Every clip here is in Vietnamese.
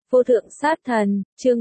Vô thượng sát thần, chương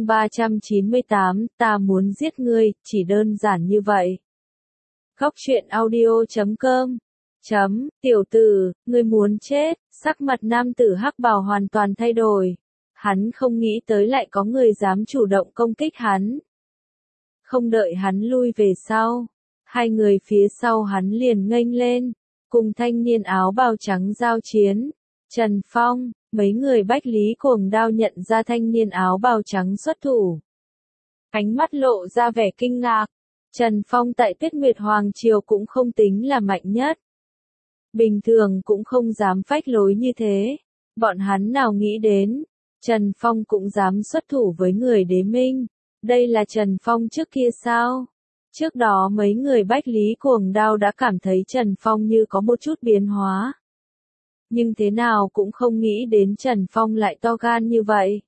398, ta muốn giết ngươi, chỉ đơn giản như vậy. Góc truyện audio.com Tiểu tử, ngươi muốn chết, sắc mặt nam tử hắc bào hoàn toàn thay đổi. Hắn không nghĩ tới lại có người dám chủ động công kích hắn. Không đợi hắn lui về sau, hai người phía sau hắn liền nghênh lên, cùng thanh niên áo bào trắng giao chiến. Trần Phong, mấy người Bách Lý cuồng đao nhận ra thanh niên áo bào trắng xuất thủ. Ánh mắt lộ ra vẻ kinh ngạc. Trần Phong tại Tuyết Nguyệt Hoàng Triều cũng không tính là mạnh nhất. Bình thường cũng không dám phách lối như thế. Bọn hắn nào nghĩ đến, Trần Phong cũng dám xuất thủ với người Đế Minh. Đây là Trần Phong trước kia sao? Trước đó mấy người Bách Lý cuồng đao đã cảm thấy Trần Phong như có một chút biến hóa. Nhưng thế nào cũng không nghĩ đến Trần Phong lại to gan như vậy.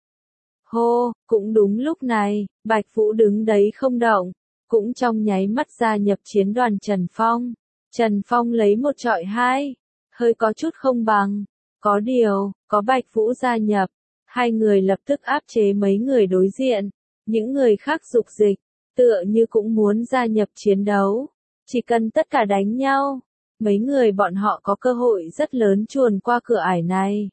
Hô, cũng đúng lúc này, Bạch Vũ đứng đấy không động, cũng trong nháy mắt gia nhập chiến đoàn Trần Phong. Trần Phong lấy một trọi hai, hơi có chút không bằng. Có điều, có Bạch Vũ gia nhập, hai người lập tức áp chế mấy người đối diện. Những người khác dục dịch, tựa như cũng muốn gia nhập chiến đấu. Chỉ cần tất cả đánh nhau, mấy người bọn họ có cơ hội rất lớn chuồn qua cửa ải này.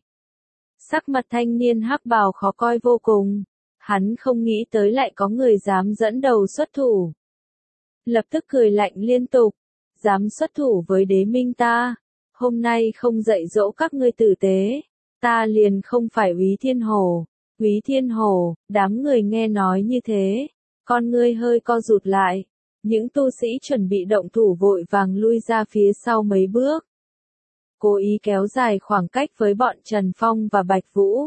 Sắc mặt thanh niên hắc bào khó coi vô cùng. Hắn không nghĩ tới lại có người dám dẫn đầu xuất thủ. Lập tức cười lạnh liên tục. Dám xuất thủ với Đế Minh ta. Hôm nay không dạy dỗ các ngươi tử tế. Ta liền không phải Úy Thiên Hổ. Úy Thiên Hổ, đám người nghe nói như thế. Con ngươi hơi co rụt lại. Những tu sĩ chuẩn bị động thủ vội vàng lui ra phía sau mấy bước. Cố ý kéo dài khoảng cách với bọn Trần Phong và Bạch Vũ.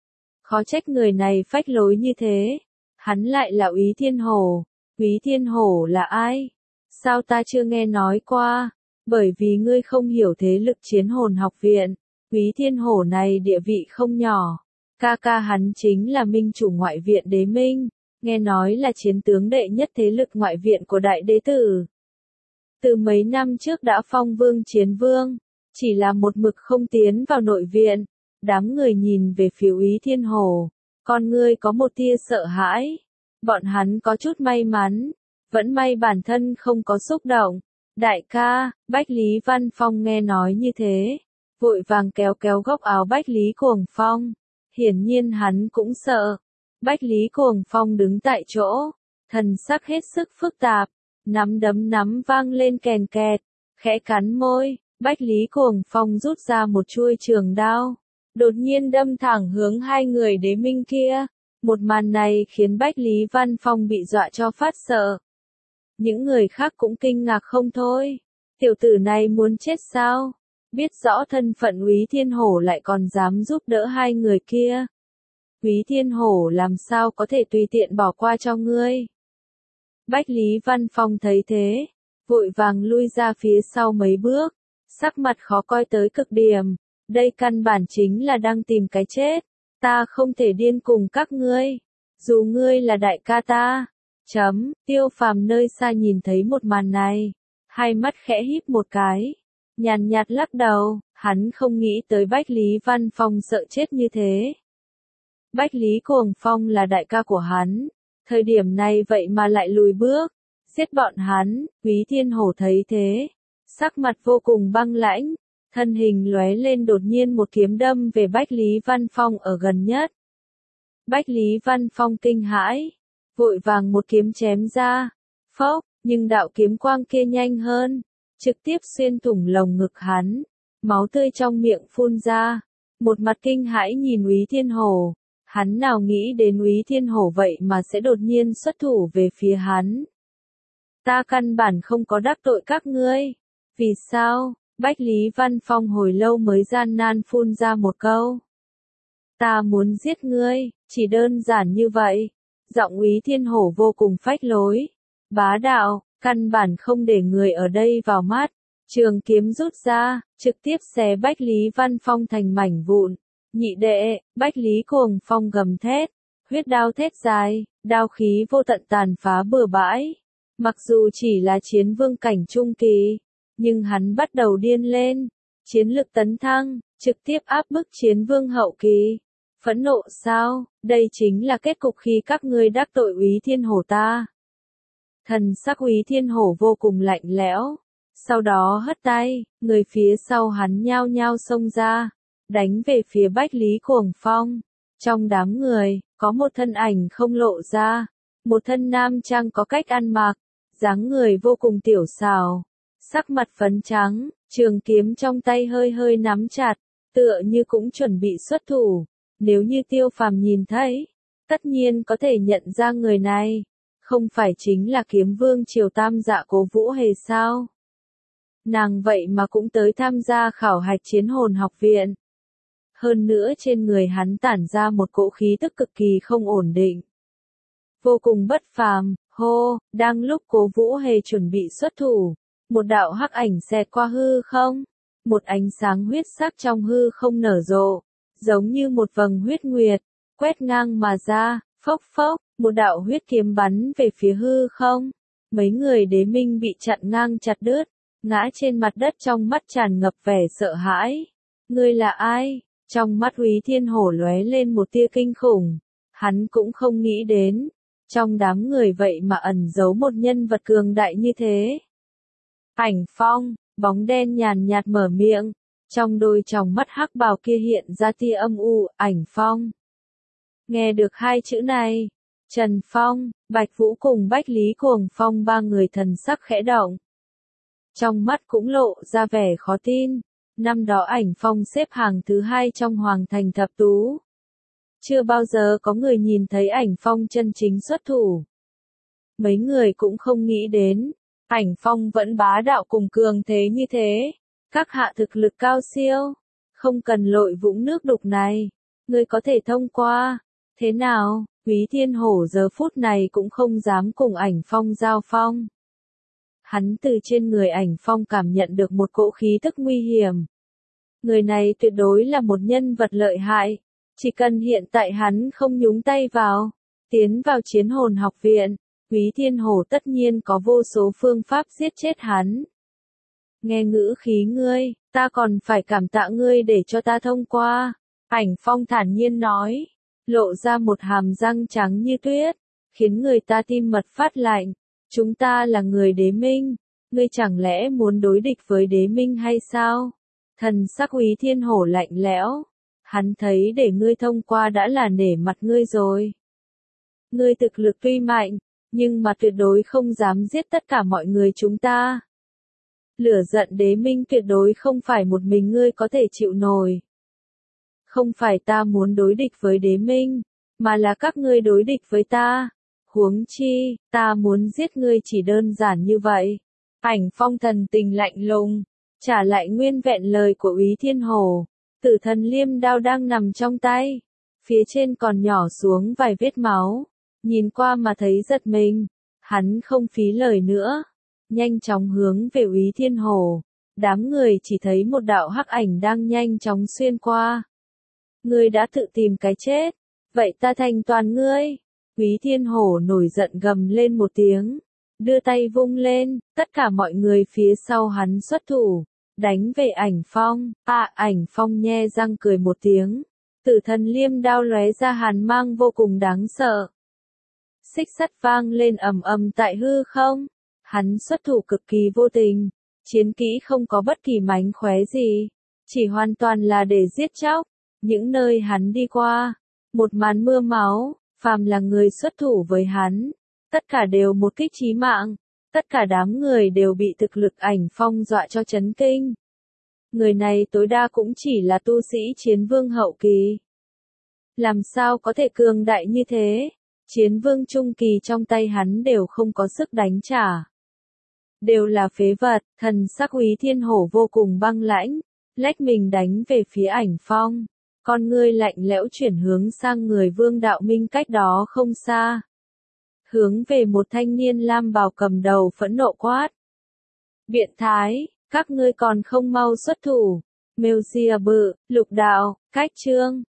Khó trách người này phách lối như thế. Hắn lại là Úy Thiên Hổ. Úy Thiên Hổ là ai? Sao ta chưa nghe nói qua? Bởi vì ngươi không hiểu thế lực Chiến Hồn học viện. Úy Thiên Hổ này địa vị không nhỏ. Ca ca hắn chính là minh chủ ngoại viện Đế Minh. Nghe nói là chiến tướng đệ nhất thế lực ngoại viện của đại đế tử. Từ mấy năm trước đã phong vương chiến vương, chỉ là một mực không tiến vào nội viện. Đám người nhìn về phía Úy Thiên Hổ, con ngươi có một tia sợ hãi. Bọn hắn có chút may mắn, vẫn may bản thân không có xúc động. Đại ca, Bách Lý Văn Phong nghe nói như thế, vội vàng kéo kéo góc áo Bách Lý Cuồng Phong. Hiển nhiên hắn cũng sợ. Bách Lý Cuồng Phong đứng tại chỗ, thần sắc hết sức phức tạp, nắm đấm nắm vang lên kèn kẹt, khẽ cắn môi, Bách Lý Cuồng Phong rút ra một chuôi trường đao, đột nhiên đâm thẳng hướng hai người Đế Minh kia. Một màn này khiến Bách Lý Văn Phong bị dọa cho phát sợ. Những người khác cũng kinh ngạc không thôi, tiểu tử này muốn chết sao? Biết rõ thân phận Úy Thiên Hổ lại còn dám giúp đỡ hai người kia. Úy Thiên Hổ làm sao có thể tùy tiện bỏ qua cho ngươi. Bách Lý Văn Phong thấy thế, vội vàng lui ra phía sau mấy bước, sắc mặt khó coi tới cực điểm. Đây căn bản chính là đang tìm cái chết. Ta không thể điên cùng các ngươi, dù ngươi là đại ca ta. Tiêu Phàm nơi xa nhìn thấy một màn này, hai mắt khẽ híp một cái, nhàn nhạt lắc đầu, hắn không nghĩ tới Bách Lý Văn Phong sợ chết như thế. Bách Lý Cuồng Phong là đại ca của hắn, thời điểm này vậy mà lại lùi bước, giết bọn hắn. Úy Thiên Hổ thấy thế, sắc mặt vô cùng băng lãnh, thân hình lóe lên đột nhiên một kiếm đâm về Bách Lý Văn Phong ở gần nhất. Bách Lý Văn Phong kinh hãi, vội vàng một kiếm chém ra, phốc, nhưng đạo kiếm quang kia nhanh hơn, trực tiếp xuyên thủng lồng ngực hắn, máu tươi trong miệng phun ra, một mặt kinh hãi nhìn Úy Thiên Hổ. Hắn nào nghĩ đến Úy Thiên Hổ vậy mà sẽ đột nhiên xuất thủ về phía hắn. Ta căn bản không có đắc tội các ngươi. Vì sao? Bách Lý Văn Phong hồi lâu mới gian nan phun ra một câu. Ta muốn giết ngươi, chỉ đơn giản như vậy. Giọng Úy Thiên Hổ vô cùng phách lối, bá đạo, căn bản không để người ở đây vào mắt. Trường kiếm rút ra, trực tiếp xé Bách Lý Văn Phong thành mảnh vụn. Nhị đệ, Bách Lý Cuồng Phong gầm thét, huyết đao thét dài, đao khí vô tận tàn phá bừa bãi. Mặc dù chỉ là chiến vương cảnh trung kỳ, nhưng hắn bắt đầu điên lên, chiến lực tấn thăng, trực tiếp áp bức chiến vương hậu kỳ. Phẫn nộ sao? Đây chính là kết cục khi các ngươi đắc tội Úy Thiên Hổ ta. Thần sắc Úy Thiên Hổ vô cùng lạnh lẽo. Sau đó hất tay, người phía sau hắn nhao nhao xông ra, đánh về phía Bách Lý Cuồng Phong. Trong đám người, có một thân ảnh không lộ ra, một thân nam trang có cách ăn mặc, dáng người vô cùng tiểu xảo, sắc mặt phấn trắng, trường kiếm trong tay hơi hơi nắm chặt, tựa như cũng chuẩn bị xuất thủ. Nếu như Tiêu Phàm nhìn thấy, tất nhiên có thể nhận ra người này, không phải chính là Kiếm Vương Triều Tam Dạ Cố Vũ Hề sao? Nàng vậy mà cũng tới tham gia khảo hạch Chiến Hồn Học Viện. Hơn nữa trên người hắn tản ra một cỗ khí tức cực kỳ không ổn định. Vô cùng bất phàm, hô, đang lúc Cố Vũ Hề chuẩn bị xuất thủ, một đạo hắc ảnh xẹt qua hư không, một ánh sáng huyết sắc trong hư không nở rộ, giống như một vầng huyết nguyệt, quét ngang mà ra, phốc phốc, một đạo huyết kiếm bắn về phía hư không. Mấy người đế minh bị chặn ngang chặt đứt, ngã trên mặt đất trong mắt tràn ngập vẻ sợ hãi. Ngươi là ai? Trong mắt Úy Thiên Hổ lóe lên một tia kinh khủng. Hắn cũng không nghĩ đến, trong đám người vậy mà ẩn giấu một nhân vật cường đại như thế. Ảnh Phong, bóng đen nhàn nhạt mở miệng, trong đôi tròng mắt hắc bào kia hiện ra tia âm u. Ảnh Phong. Nghe được hai chữ này, Trần Phong, Bạch Vũ cùng Bách Lý Cuồng Phong ba người thần sắc khẽ động. Trong mắt cũng lộ ra vẻ khó tin, năm đó Ảnh Phong xếp hàng thứ 2 trong Hoàng Thành Thập Tú. Chưa bao giờ có người nhìn thấy Ảnh Phong chân chính xuất thủ. Mấy người cũng không nghĩ đến, Ảnh Phong vẫn bá đạo cùng cường thế như thế. Các hạ thực lực cao siêu, không cần lội vũng nước đục này, ngươi có thể thông qua. Thế nào? Úy Thiên Hổ giờ phút này cũng không dám cùng Ảnh Phong giao phong. Hắn từ trên người Ảnh Phong cảm nhận được một cỗ khí tức nguy hiểm. Người này tuyệt đối là một nhân vật lợi hại, chỉ cần hiện tại hắn không nhúng tay vào, tiến vào Chiến Hồn Học Viện, Úy Thiên Hổ tất nhiên có vô số phương pháp giết chết hắn. Nghe ngữ khí ngươi, ta còn phải cảm tạ ngươi để cho ta thông qua. Ảnh Phong thản nhiên nói, lộ ra một hàm răng trắng như tuyết, khiến người ta tim mật phát lạnh. Chúng ta là người đế minh, ngươi chẳng lẽ muốn đối địch với đế minh hay sao? Thần sắc Úy Thiên Hổ lạnh lẽo, hắn thấy để ngươi thông qua đã là nể mặt ngươi rồi. Ngươi thực lực tuy mạnh, nhưng mà tuyệt đối không dám giết tất cả mọi người chúng ta. Lửa giận đế minh tuyệt đối không phải một mình ngươi có thể chịu nổi. Không phải ta muốn đối địch với đế minh, mà là các ngươi đối địch với ta. Huống chi, ta muốn giết ngươi chỉ đơn giản như vậy. Ảnh Phong thần tình lạnh lùng, trả lại nguyên vẹn lời của Úy Thiên Hổ. Tử Thần Liêm đao đang nằm trong tay, phía trên còn nhỏ xuống vài vết máu. Nhìn qua mà thấy giật mình, hắn không phí lời nữa, nhanh chóng hướng về Úy Thiên Hổ. Đám người chỉ thấy một đạo hắc ảnh đang nhanh chóng xuyên qua. Ngươi đã tự tìm cái chết, vậy ta thành toàn ngươi. Úy Thiên Hổ nổi giận gầm lên một tiếng, đưa tay vung lên, tất cả mọi người phía sau hắn xuất thủ, đánh về Ảnh Phong. Ảnh Phong nhe răng cười một tiếng, Tử Thần Liêm đao lóe ra hàn mang vô cùng đáng sợ. Xích sắt vang lên ầm ầm tại hư không, hắn xuất thủ cực kỳ vô tình, chiến kỹ không có bất kỳ mánh khóe gì, chỉ hoàn toàn là để giết chóc. Những nơi hắn đi qua, một màn mưa máu, phàm là người xuất thủ với hắn, tất cả đều một kích chí mạng, tất cả đám người đều bị thực lực Ảnh Phong dọa cho chấn kinh. Người này tối đa cũng chỉ là tu sĩ chiến vương hậu kỳ. Làm sao có thể cường đại như thế? Chiến vương trung kỳ trong tay hắn đều không có sức đánh trả. Đều là phế vật. Thần sắc Úy Thiên Hổ vô cùng băng lãnh, lách mình đánh về phía Ảnh Phong. Con ngươi lạnh lẽo chuyển hướng sang người Vương Đạo Minh cách đó không xa. Hướng về một thanh niên lam bào cầm đầu phẫn nộ quát. Biện thái, các ngươi còn không mau xuất thủ. Mêu Ria Bự, Lục Đạo, Cách Trương,